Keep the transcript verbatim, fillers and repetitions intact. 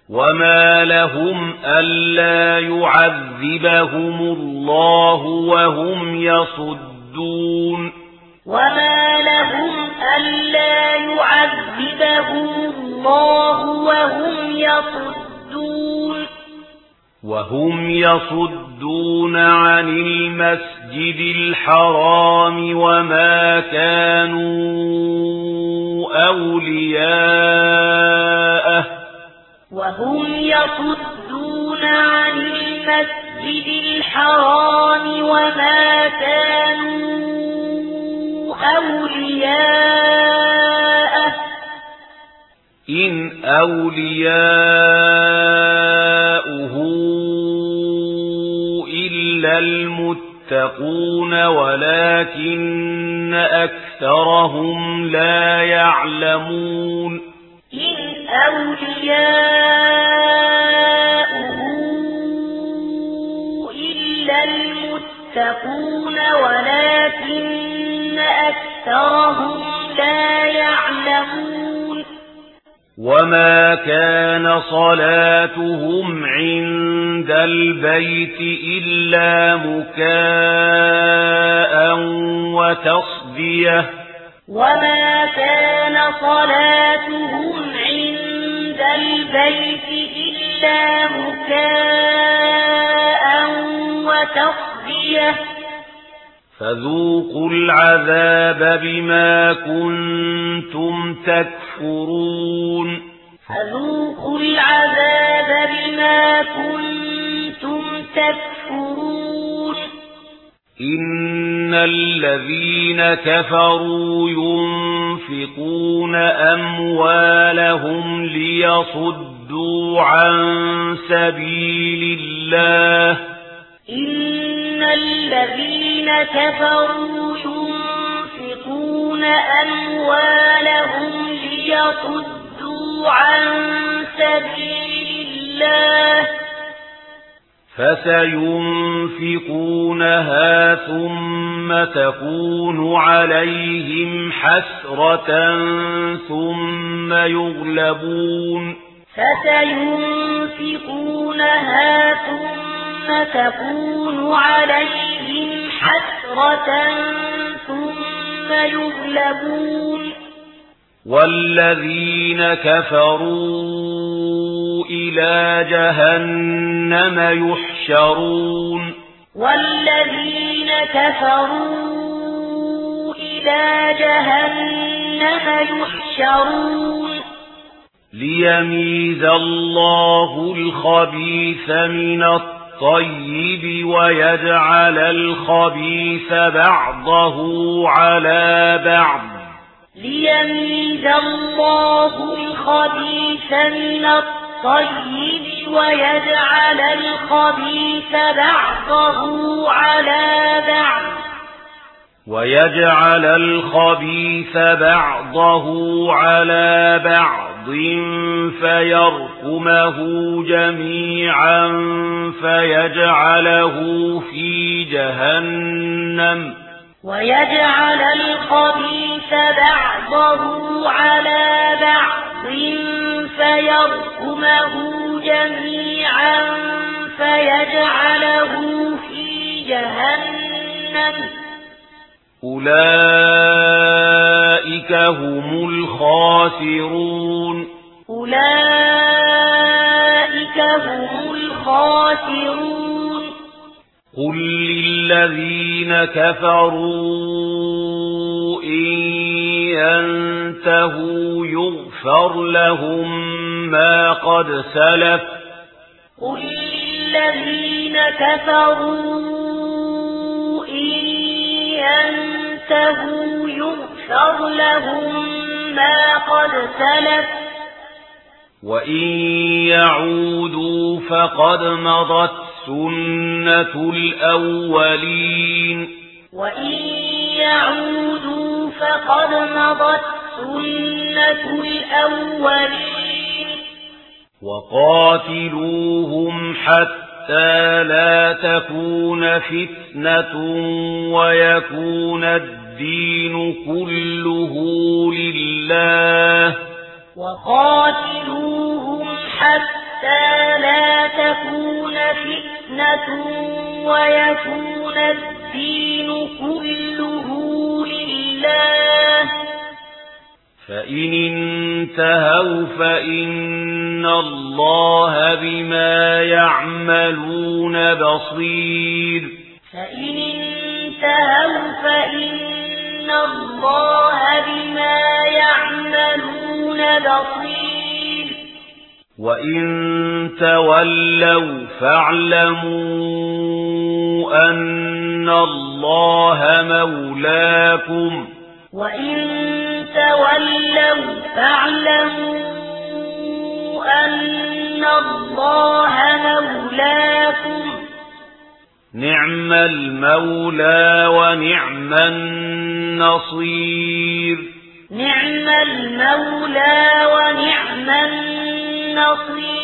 وما لهم ألا يعذبهم الله وهم يصدون وما لهم ألا يعذبهم الله وهم يصدون وهم يصدون عن المسجد الحرام وما كانوا أولياءه وهم يصدون عن المسجد الحرام وما كانوا أولياءه إن أولياؤه إلا المتقون ولكن أكثرهم لا يعلمون إن أولياؤه إلا المتقون ولكن أكثرهم لا يعلمون وما كان صلاتهم عند البيت إلا مكاء وتصدية وما كان صلاتهم عند البيت إلا مكاء وتصدية فذوقوا العذاب بما كنتم تكفرون فذوقوا العذاب بما كنتم تكفرون إن الذين كفروا ينفقون أموالهم ليصدوا عن سبيل الله إن الذين كفروا ينفقون أموالهم ليصدوا عن سبيل الله فسينفقونها ثم تكون عليهم حسرة ثم يغلبون فسينفقونها ثم تكون عليهم حسرة ثم يغلبون والذين كفروا إلى جهنم يحشرون والذين كفروا إلى جهنم يحشرون ليميز الله الخبيث من الطيب ويجعل الخبيث بعضه على بعض ليميز الله الخبيث من الطيب ويجعل الخبيث بعضه على بعض ويجعل الخبيث بعضه على بعض فيركمه جميعا فيجعله في جهنم ويجعل الخبيث بعضه على بعض فيركمه جميعا فيجعله في جهنم أولئك هم الخاسرون أولئك هم الخاسرون قل للذين كفروا إن ينتهوا يغفر لهم ما قد سلف قل للذين كفروا إن ينتهوا يغفر لهم ما قد سلف وإن يعودوا فقد مضت سنة الأولين وإن يعودوا فقد مضت سنة الأولين وقاتلوهم حتى لا تكون فتنة ويكون الدين كله لله وقاتلوهم حتى حتى لا تكون فتنة ويكون الدين كله لله. فإن انتهوا فإن الله بما يعملون بصير. فإن انتهوا فإن الله بما يعملون بصير. وإن تولوا فاعلموا أن الله مولاكم. وإن تولوا فاعلموا أن الله مولاكم. نعم المولى ونعم النصير. نعم المولى ونعم النصير.